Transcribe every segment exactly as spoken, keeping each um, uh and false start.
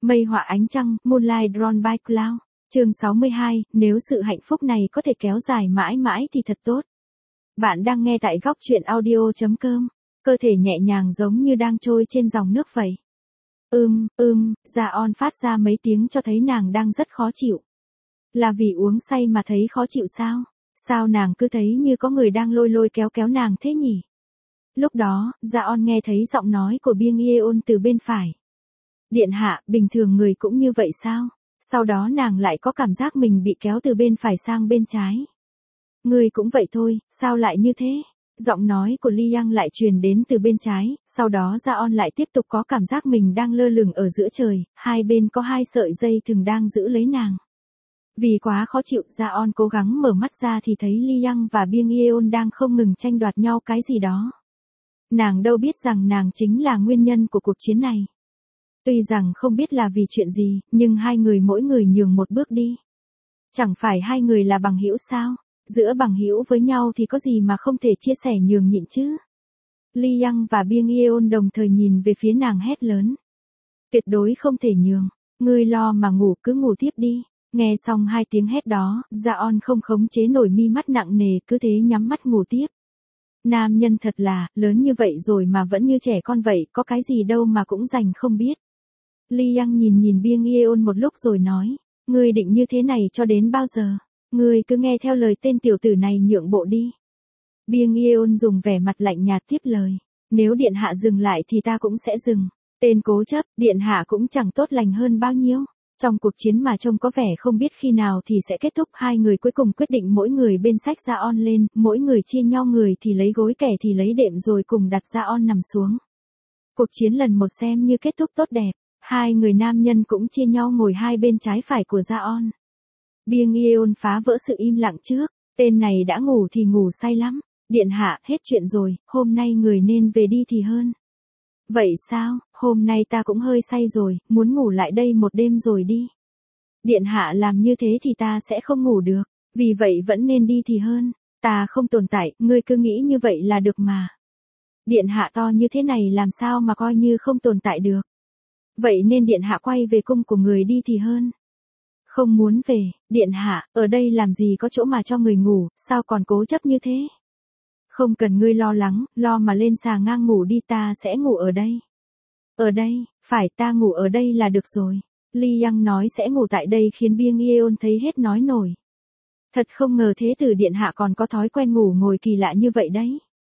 Mây họa ánh trăng, Moonlight Drawn by Cloud. Chương sáu mươi hai, nếu sự hạnh phúc này có thể kéo dài mãi mãi thì thật tốt. Bạn đang nghe tại góc truyện audio chấm com. Cơ thể nhẹ nhàng giống như đang trôi trên dòng nước vậy. Ưm, ưm, Dạ-on phát ra mấy tiếng cho thấy nàng đang rất khó chịu. Là vì uống say mà thấy khó chịu sao? Sao nàng cứ thấy như có người đang lôi lôi kéo kéo nàng thế nhỉ? Lúc đó, Dạ-on nghe thấy giọng nói của Byung Yeon từ bên phải. Điện hạ, bình thường người cũng như vậy sao? Sau đó nàng lại có cảm giác mình bị kéo từ bên phải sang bên trái. Người cũng vậy thôi, sao lại như thế? Giọng nói của Lee Young lại truyền đến từ bên trái, sau đó Dạ-on lại tiếp tục có cảm giác mình đang lơ lửng ở giữa trời, hai bên có hai sợi dây thừng đang giữ lấy nàng. Vì quá khó chịu, Dạ-on cố gắng mở mắt ra thì thấy Lee Young và Byung Yeon đang không ngừng tranh đoạt nhau cái gì đó. Nàng đâu biết rằng nàng chính là nguyên nhân của cuộc chiến này. Tuy rằng không biết là vì chuyện gì, nhưng hai người mỗi người nhường một bước đi. Chẳng phải hai người là bằng hữu sao? Giữa bằng hữu với nhau thì có gì mà không thể chia sẻ nhường nhịn chứ? Lee Young và Byung Yeon đồng thời nhìn về phía nàng hét lớn. Tuyệt đối không thể nhường, ngươi lo mà ngủ cứ ngủ tiếp đi. Nghe xong hai tiếng hét đó, Dạ-on không khống chế nổi mi mắt nặng nề cứ thế nhắm mắt ngủ tiếp. Nam nhân thật là, lớn như vậy rồi mà vẫn như trẻ con vậy, có cái gì đâu mà cũng dành không biết. Lee Young nhìn nhìn Byung Yeon một lúc rồi nói, ngươi định như thế này cho đến bao giờ? Ngươi cứ nghe theo lời tên tiểu tử này nhượng bộ đi. Byung Yeon dùng vẻ mặt lạnh nhạt tiếp lời, nếu điện hạ dừng lại thì ta cũng sẽ dừng. Tên cố chấp, điện hạ cũng chẳng tốt lành hơn bao nhiêu. Trong cuộc chiến mà trông có vẻ không biết khi nào thì sẽ kết thúc, hai người cuối cùng quyết định mỗi người bên sách Dạ-on lên, mỗi người chia nhau, người thì lấy gối kẻ thì lấy đệm rồi cùng đặt Dạ-on nằm xuống. Cuộc chiến lần một xem như kết thúc tốt đẹp, hai người nam nhân cũng chia nhau ngồi hai bên trái phải của Dạ-on. Byung Yeon phá vỡ sự im lặng trước, tên này đã ngủ thì ngủ say lắm. Điện hạ, hết chuyện rồi, hôm nay người nên về đi thì hơn. Vậy sao, hôm nay ta cũng hơi say rồi, muốn ngủ lại đây một đêm rồi đi. Điện hạ làm như thế thì ta sẽ không ngủ được, vì vậy vẫn nên đi thì hơn. Ta không tồn tại, ngươi cứ nghĩ như vậy là được mà. Điện hạ to như thế này làm sao mà coi như không tồn tại được. Vậy nên điện hạ quay về cung của người đi thì hơn. Không muốn về, điện hạ, ở đây làm gì có chỗ mà cho người ngủ, sao còn cố chấp như thế? Không cần ngươi lo lắng, lo mà lên xà ngang ngủ đi, ta sẽ ngủ ở đây. Ở đây, phải, ta ngủ ở đây là được rồi. Lee Young nói sẽ ngủ tại đây khiến Byung Yeon thấy hết nói nổi. Thật không ngờ thế tử điện hạ còn có thói quen ngủ ngồi kỳ lạ như vậy đấy.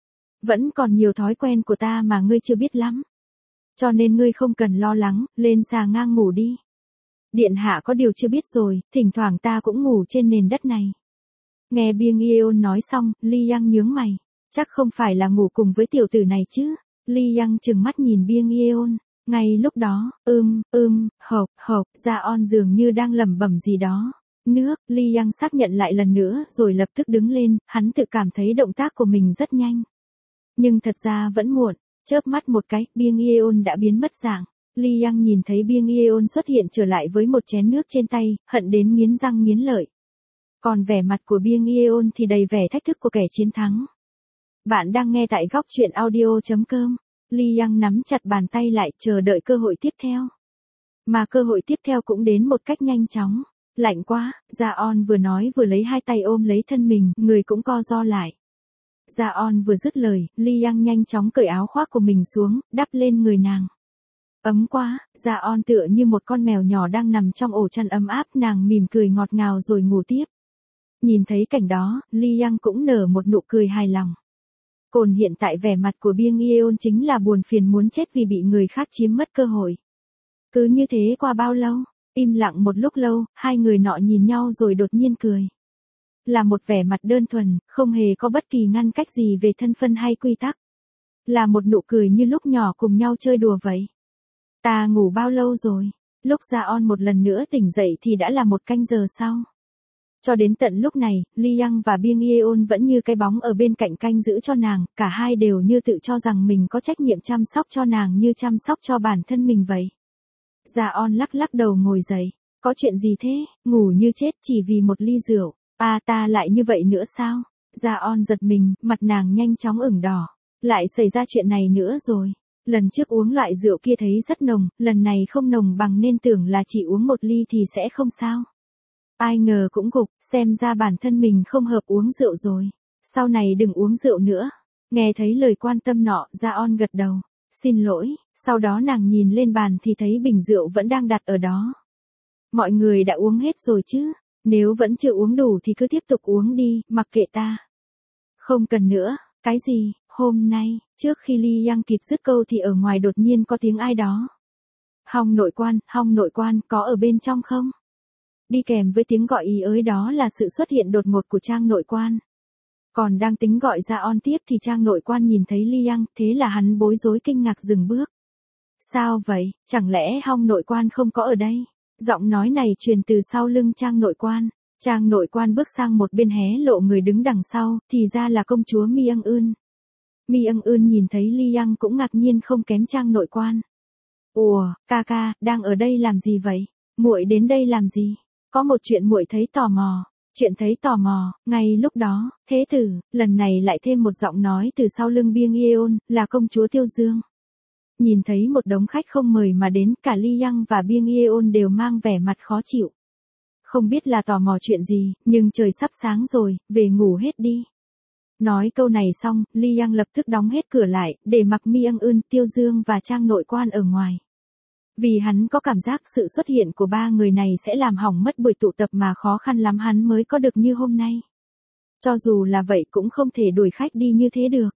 Vẫn còn nhiều thói quen của ta mà ngươi chưa biết lắm. Cho nên ngươi không cần lo lắng, lên xà ngang ngủ đi. Điện hạ có điều chưa biết rồi, thỉnh thoảng ta cũng ngủ trên nền đất này. Nghe Byung Yeon nói xong, Lee Young nhướng mày. Chắc không phải là ngủ cùng với tiểu tử này chứ? Lee Young trừng mắt nhìn Byung Yeon. Ngay lúc đó, ưm, ưm, hộc, hộc, Dạ-on dường như đang lẩm bẩm gì đó. Nước, Lee Young xác nhận lại lần nữa rồi lập tức đứng lên, hắn tự cảm thấy động tác của mình rất nhanh. Nhưng thật ra vẫn muộn, chớp mắt một cái, Byung Yeon đã biến mất dạng. Lee Young nhìn thấy Byung Yeon xuất hiện trở lại với một chén nước trên tay, hận đến nghiến răng nghiến lợi. Còn vẻ mặt của Byung Yeon thì đầy vẻ thách thức của kẻ chiến thắng. Bạn đang nghe tại góc truyện audio chấm com. Lee Young nắm chặt bàn tay lại chờ đợi cơ hội tiếp theo. Mà cơ hội tiếp theo cũng đến một cách nhanh chóng. Lạnh quá, Dạ-on vừa nói vừa lấy hai tay ôm lấy thân mình, người cũng co ro lại. Dạ-on vừa dứt lời, Lee Young nhanh chóng cởi áo khoác của mình xuống, đắp lên người nàng. Ấm quá, Dạ-on tựa như một con mèo nhỏ đang nằm trong ổ chăn ấm áp, nàng mỉm cười ngọt ngào rồi ngủ tiếp. Nhìn thấy cảnh đó, Lee Young cũng nở một nụ cười hài lòng. Còn hiện tại vẻ mặt của Byung Yeon chính là buồn phiền muốn chết vì bị người khác chiếm mất cơ hội. Cứ như thế qua bao lâu, im lặng một lúc lâu, hai người nọ nhìn nhau rồi đột nhiên cười. Là một vẻ mặt đơn thuần, không hề có bất kỳ ngăn cách gì về thân phân hay quy tắc. Là một nụ cười như lúc nhỏ cùng nhau chơi đùa vậy. Ta ngủ bao lâu rồi? Lúc Dạ-on một lần nữa tỉnh dậy thì đã là một canh giờ sau. Cho đến tận lúc này, Lee Young và Byung Yeon vẫn như cái bóng ở bên cạnh canh giữ cho nàng, cả hai đều như tự cho rằng mình có trách nhiệm chăm sóc cho nàng như chăm sóc cho bản thân mình vậy. Dạ-on lắc lắc đầu ngồi dậy, có chuyện gì thế, ngủ như chết chỉ vì một ly rượu, à ta lại như vậy nữa sao? Dạ-on giật mình, mặt nàng nhanh chóng ửng đỏ, lại xảy ra chuyện này nữa rồi. Lần trước uống loại rượu kia thấy rất nồng, lần này không nồng bằng nên tưởng là chỉ uống một ly thì sẽ không sao. Ai ngờ cũng gục, xem ra bản thân mình không hợp uống rượu rồi. Sau này đừng uống rượu nữa. Nghe thấy lời quan tâm nọ, Jaon gật đầu. Xin lỗi, sau đó nàng nhìn lên bàn thì thấy bình rượu vẫn đang đặt ở đó. Mọi người đã uống hết rồi chứ, nếu vẫn chưa uống đủ thì cứ tiếp tục uống đi, mặc kệ ta. Không cần nữa, cái gì, hôm nay, trước khi Ly Yang kịp dứt câu thì ở ngoài đột nhiên có tiếng ai đó. Hong nội quan, Hong nội quan, có ở bên trong không? Đi kèm với tiếng gọi ý ới đó là sự xuất hiện đột ngột của Trang nội quan. Còn đang tính gọi Jaon tiếp thì Trang nội quan nhìn thấy Ly Yang, thế là hắn bối rối kinh ngạc dừng bước. Sao vậy, chẳng lẽ Hong nội quan không có ở đây? Giọng nói này truyền từ sau lưng Trang nội quan. Trang nội quan bước sang một bên hé lộ người đứng đằng sau, thì ra là công chúa Mi Ân Ưn. Mi Ân Ưn nhìn thấy Ly Yang cũng ngạc nhiên không kém Trang nội quan. Ủa, ca ca, đang ở đây làm gì vậy? Muội đến đây làm gì? Có một chuyện muội thấy tò mò. Chuyện thấy tò mò, ngay lúc đó, thế tử, lần này lại thêm một giọng nói từ sau lưng Biêng Yeon, là công chúa Tiêu Dương. Nhìn thấy một đống khách không mời mà đến, cả Ly Yang và Biêng Yeon đều mang vẻ mặt khó chịu. Không biết là tò mò chuyện gì, nhưng trời sắp sáng rồi, về ngủ hết đi. Nói câu này xong, Ly Yang lập tức đóng hết cửa lại, để mặc Mi Ân Ưn, Tiêu Dương và Trang nội quan ở ngoài. Vì hắn có cảm giác sự xuất hiện của ba người này sẽ làm hỏng mất buổi tụ tập mà khó khăn lắm hắn mới có được như hôm nay. Cho dù là vậy cũng không thể đuổi khách đi như thế được.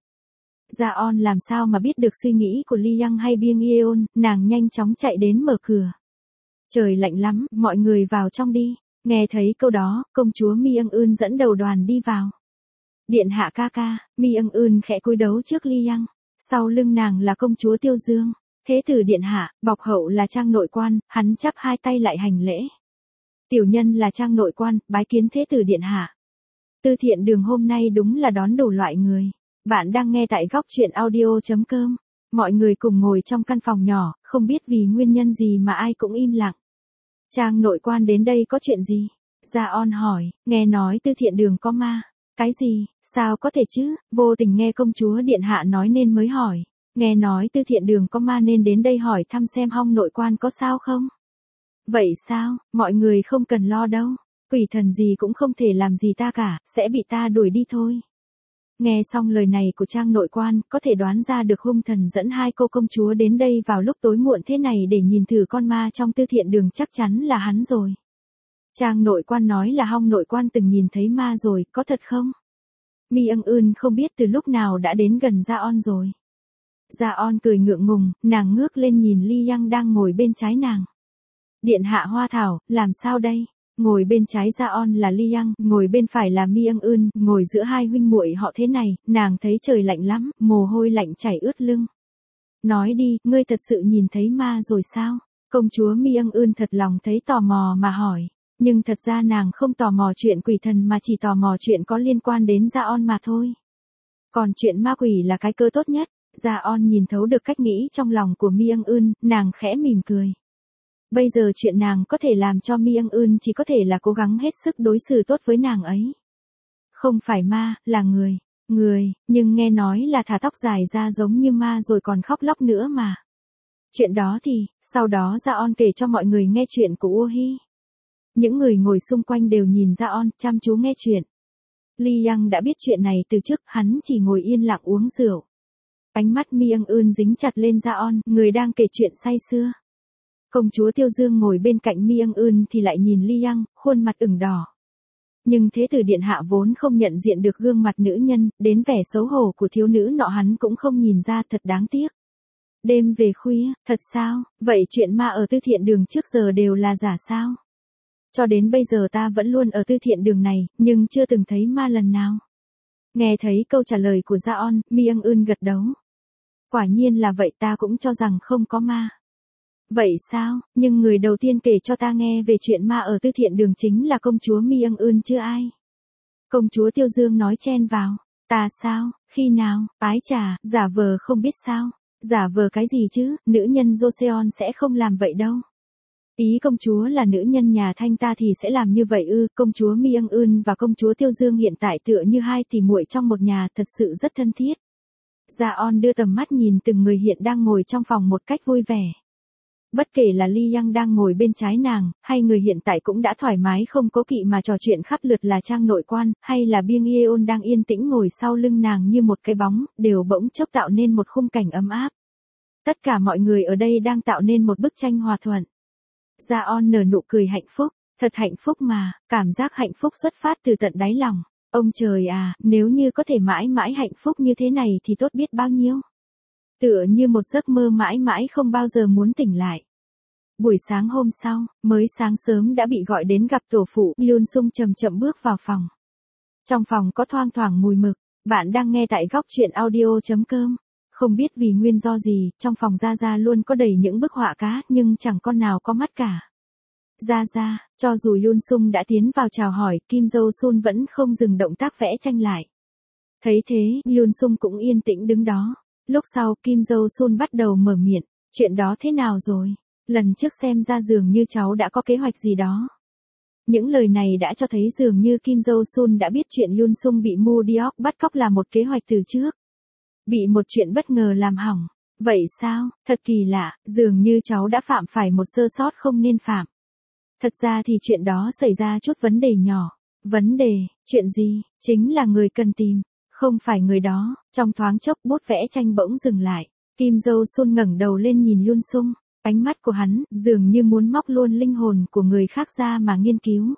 Jaon làm sao mà biết được suy nghĩ của Ly Yang hay Biêng Yeon, nàng nhanh chóng chạy đến mở cửa. Trời lạnh lắm, mọi người vào trong đi. Nghe thấy câu đó, công chúa Mi Ân Ưn dẫn đầu đoàn đi vào. Điện hạ ca ca, Mi Ân Ưn khẽ cúi đấu trước Ly Yang. Sau lưng nàng là công chúa Tiêu Dương. Thế tử điện hạ, bọc hậu là Trang nội quan, hắn chắp hai tay lại hành lễ. Tiểu nhân là Trang nội quan, bái kiến thế tử điện hạ. Tư thiện đường hôm nay đúng là đón đủ loại người. Bạn đang nghe tại góc truyện audio chấm com. Mọi người cùng ngồi trong căn phòng nhỏ, không biết vì nguyên nhân gì mà ai cũng im lặng. Trang nội quan đến đây có chuyện gì? Jaon hỏi, nghe nói tư thiện đường có ma. Cái gì, sao có thể chứ, vô tình nghe công chúa điện hạ nói nên mới hỏi. Nghe nói tư thiện đường có ma nên đến đây hỏi thăm xem Hong nội quan có sao không? Vậy sao, mọi người không cần lo đâu. Quỷ thần gì cũng không thể làm gì ta cả, sẽ bị ta đuổi đi thôi. Nghe xong lời này của Trang nội quan, có thể đoán ra được hung thần dẫn hai cô công chúa đến đây vào lúc tối muộn thế này để nhìn thử con ma trong tư thiện đường, chắc chắn là hắn rồi. Trang nội quan nói là Hong nội quan từng nhìn thấy ma rồi, có thật không? Mi Ân Ưn không biết từ lúc nào đã đến gần Jaon rồi. Jaon cười ngượng ngùng, nàng ngước lên nhìn Ly Yang đang ngồi bên trái nàng. Điện hạ Hoa Thảo, làm sao đây? Ngồi bên trái Jaon là Ly Yang, ngồi bên phải là Mi Ân Ưn, ngồi giữa hai huynh muội họ thế này, nàng thấy trời lạnh lắm, mồ hôi lạnh chảy ướt lưng. Nói đi, ngươi thật sự nhìn thấy ma rồi sao? Công chúa Mi Ân Ưn thật lòng thấy tò mò mà hỏi, nhưng thật ra nàng không tò mò chuyện quỷ thần mà chỉ tò mò chuyện có liên quan đến Jaon mà thôi. Còn chuyện ma quỷ là cái cơ tốt nhất. Jaon nhìn thấu được cách nghĩ trong lòng của Mi Ân Ưn, nàng khẽ mỉm cười. Bây giờ chuyện nàng có thể làm cho Mi Ân Ưn chỉ có thể là cố gắng hết sức đối xử tốt với nàng ấy. Không phải ma, là người. Người, nhưng nghe nói là thả tóc dài ra giống như ma rồi còn khóc lóc nữa mà. Chuyện đó thì, sau đó Jaon kể cho mọi người nghe chuyện của Ua Hi. Những người ngồi xung quanh đều nhìn Jaon, chăm chú nghe chuyện. Ly Yang đã biết chuyện này từ trước, hắn chỉ ngồi yên lặng uống rượu. Ánh mắt Mi Ân Ưn dính chặt lên Jaon, người đang kể chuyện say sưa. Công chúa Tiêu Dương ngồi bên cạnh Mi Ân Ưn thì lại nhìn Ly Yang, khuôn mặt ửng đỏ. Nhưng thế tử điện hạ vốn không nhận diện được gương mặt nữ nhân, đến vẻ xấu hổ của thiếu nữ nọ hắn cũng không nhìn ra, thật đáng tiếc. Đêm về khuya, thật sao, vậy chuyện ma ở tư thiện đường trước giờ đều là giả sao? Cho đến bây giờ ta vẫn luôn ở tư thiện đường này, nhưng chưa từng thấy ma lần nào. Nghe thấy câu trả lời của Jaon, Mi Ân Ưn gật đầu. Quả nhiên là vậy, ta cũng cho rằng không có ma. Vậy sao, nhưng người đầu tiên kể cho ta nghe về chuyện ma ở tư thiện đường chính là công chúa Mi Ân Ưn chứ ai. Công chúa Tiêu Dương nói chen vào. Ta sao, khi nào, ái chà, giả vờ không biết sao. Giả vờ cái gì chứ, nữ nhân Joseon sẽ không làm vậy đâu. Ý công chúa là nữ nhân nhà Thanh ta thì sẽ làm như vậy ư? Công chúa Mi Ân Ưn và công chúa Tiêu Dương hiện tại tựa như hai tỷ muội trong một nhà, thật sự rất thân thiết. Ja-on đưa tầm mắt nhìn từng người hiện đang ngồi trong phòng một cách vui vẻ. Bất kể là Lee Young đang ngồi bên trái nàng, hay người hiện tại cũng đã thoải mái không cố kỵ mà trò chuyện khắp lượt là Trang nội quan, hay là Byung Yeon đang yên tĩnh ngồi sau lưng nàng như một cái bóng, đều bỗng chốc tạo nên một khung cảnh ấm áp. Tất cả mọi người ở đây đang tạo nên một bức tranh hòa thuận. Ja-on nở nụ cười hạnh phúc, thật hạnh phúc mà, cảm giác hạnh phúc xuất phát từ tận đáy lòng. Ông trời à, nếu như có thể mãi mãi hạnh phúc như thế này thì tốt biết bao nhiêu. Tựa như một giấc mơ mãi mãi không bao giờ muốn tỉnh lại. Buổi sáng hôm sau, mới sáng sớm đã bị gọi đến gặp tổ phụ, Yoon Sung chậm chậm bước vào phòng. Trong phòng có thoang thoảng mùi mực, bạn đang nghe tại góc truyện audio.com. Không biết vì nguyên do gì, trong phòng Gia Gia luôn có đầy những bức họa cá, nhưng chẳng con nào có mắt cả. Gia Gia, cho dù Yoon Sung đã tiến vào chào hỏi, Kim Jo Sun vẫn không dừng động tác vẽ tranh lại. Thấy thế, Yoon Sung cũng yên tĩnh đứng đó. Lúc sau, Kim Jo Sun bắt đầu mở miệng, chuyện đó thế nào rồi? Lần trước xem ra dường như cháu đã có kế hoạch gì đó. Những lời này đã cho thấy dường như Kim Jo Sun đã biết chuyện Yoon Sung bị Mu Deok bắt cóc là một kế hoạch từ trước. Bị một chuyện bất ngờ làm hỏng. Vậy sao, thật kỳ lạ, dường như cháu đã phạm phải một sơ sót không nên phạm. Thật ra thì chuyện đó xảy ra chút vấn đề nhỏ. Vấn đề, chuyện gì, chính là người cần tìm, không phải người đó. Trong thoáng chốc bút vẽ tranh bỗng dừng lại. Kim Jo Sun ngẩng đầu lên nhìn Yoon Sung. Ánh mắt của hắn, dường như muốn móc luôn linh hồn của người khác ra mà nghiên cứu.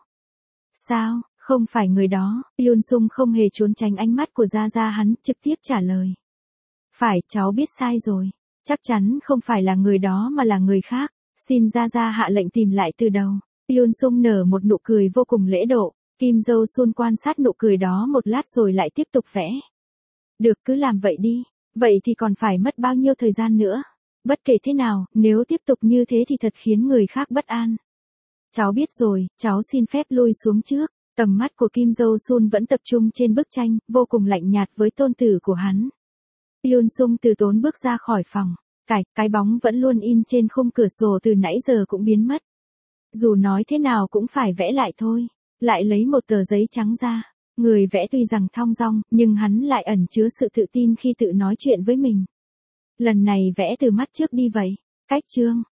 Sao, không phải người đó, Yoon Sung không hề trốn tránh ánh mắt của Gia Gia, hắn trực tiếp trả lời. Phải, cháu biết sai rồi. Chắc chắn không phải là người đó mà là người khác. Xin Gia Gia hạ lệnh tìm lại từ đầu. Yoon Sung nở một nụ cười vô cùng lễ độ. Kim Jo Sun quan sát nụ cười đó một lát rồi lại tiếp tục vẽ. Được, cứ làm vậy đi. Vậy thì còn phải mất bao nhiêu thời gian nữa? Bất kể thế nào, nếu tiếp tục như thế thì thật khiến người khác bất an. Cháu biết rồi, cháu xin phép lui xuống trước. Tầm mắt của Kim Jo Sun vẫn tập trung trên bức tranh, vô cùng lạnh nhạt với tôn tử của hắn. Yoon Sung từ tốn bước ra khỏi phòng. Cái, cái bóng vẫn luôn in trên khung cửa sổ từ nãy giờ cũng biến mất. Dù nói thế nào cũng phải vẽ lại thôi. Lại lấy một tờ giấy trắng ra. Người vẽ tuy rằng thong dong, nhưng hắn lại ẩn chứa sự tự tin khi tự nói chuyện với mình. Lần này vẽ từ mắt trước đi vậy. Cách chương.